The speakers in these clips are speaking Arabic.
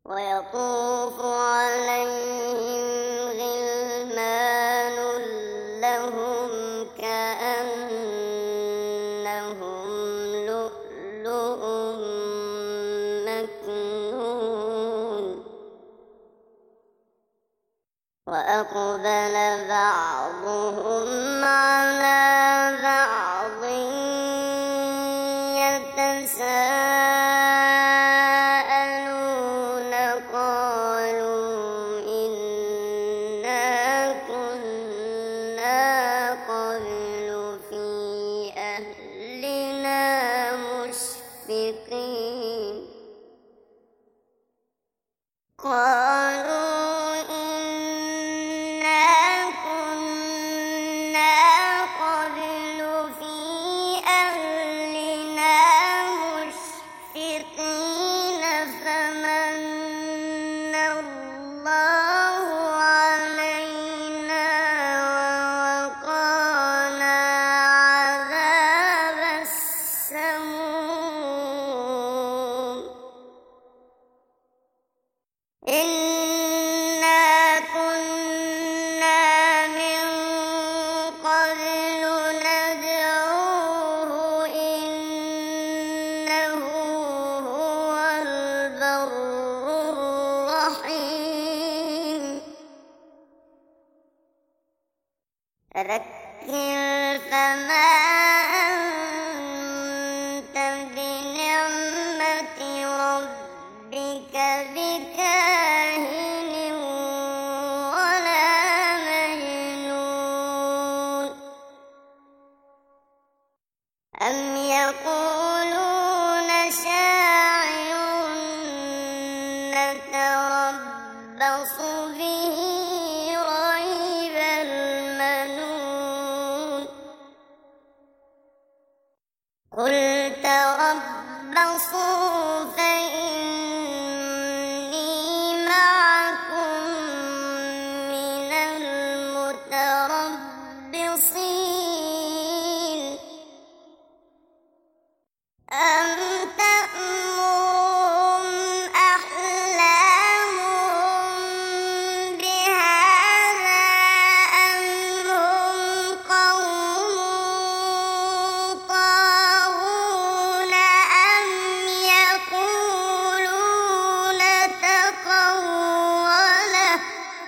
ويطوف عليهم غلمان لهم كأنهم لؤلؤ مكنون وأقبل بعضهم على بعض يتساءلون قالوا إنا كنا قبل في أهلنا مشفقين قالوا إنا كنا قبل في أهلنا مشفقين فمن الله علينا ووقانا عذاب السموم إنا كنا من قبل ندعوه إنه هو البر الرحيم فذكر فما أنت بنعمة ربك بكاهن ولا مجنون أم يقولون شاعر نتربص به ريب المنون قل تربصوا فإني معكم من المتربصين أم تأمرهم أحلامهم بهذا أم هم قوم طاغون أم يقولون تقوله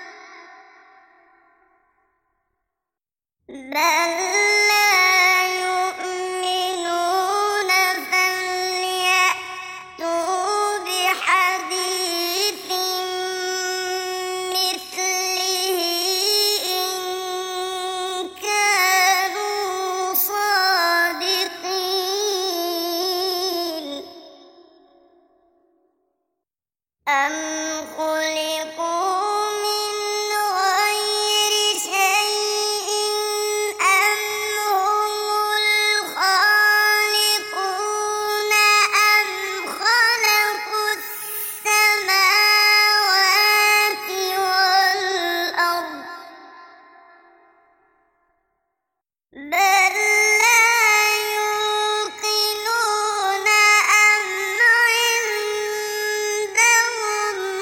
بل لا يؤمنون فليأتوا بحديث مثله إن كانوا صادقين أم خلقوا من غير شيء أم هم الخالقون أم خلقوا السماوات والأرض بل لا يوقنون أم عندهم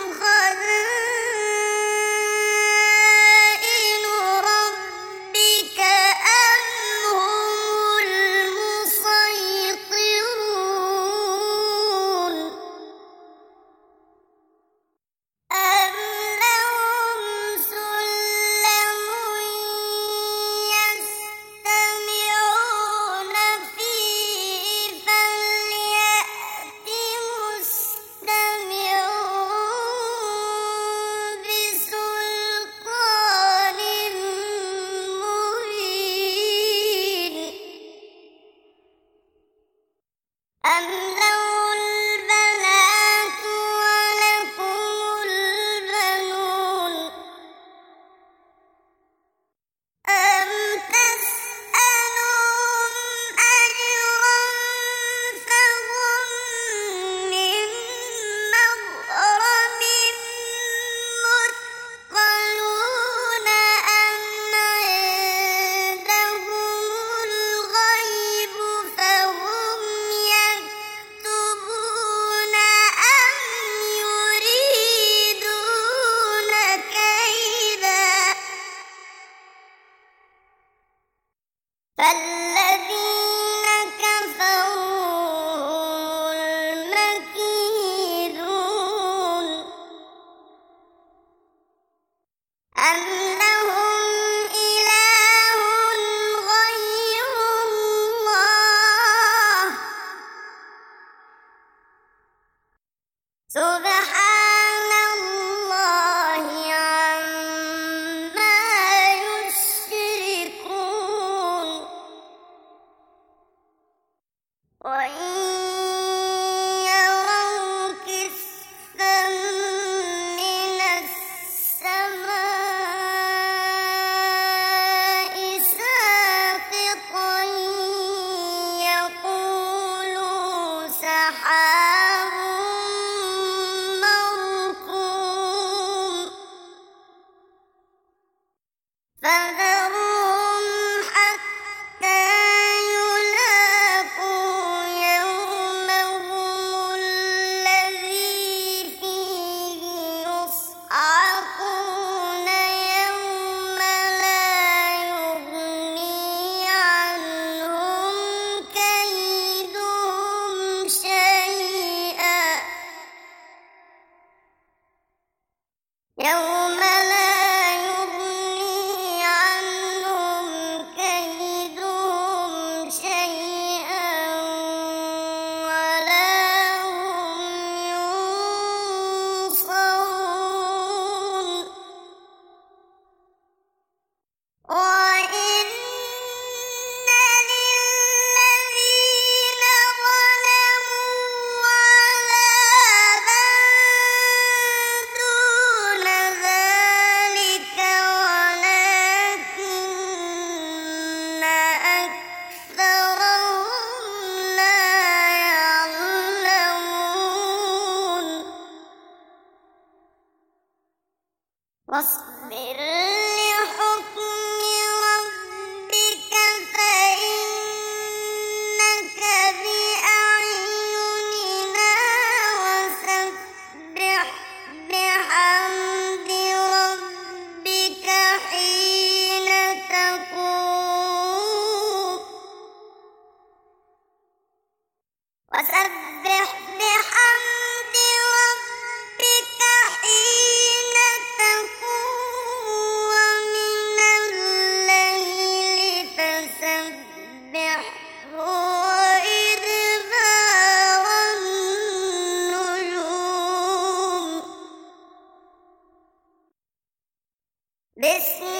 يوم لا يغني عنهم كيدهم شيئا ولا هم ينصرون وإن للذين ظلموا عذابا دون ذلك ولكن أكثرهم لا يعلمون واصبر لحكم ربك فإنك بأعيننا وسبح بحمد ربك حين تقوم وسبح بحمد ربك حين تقوم ومن الليل فسبحه وإدبار النجوم بسم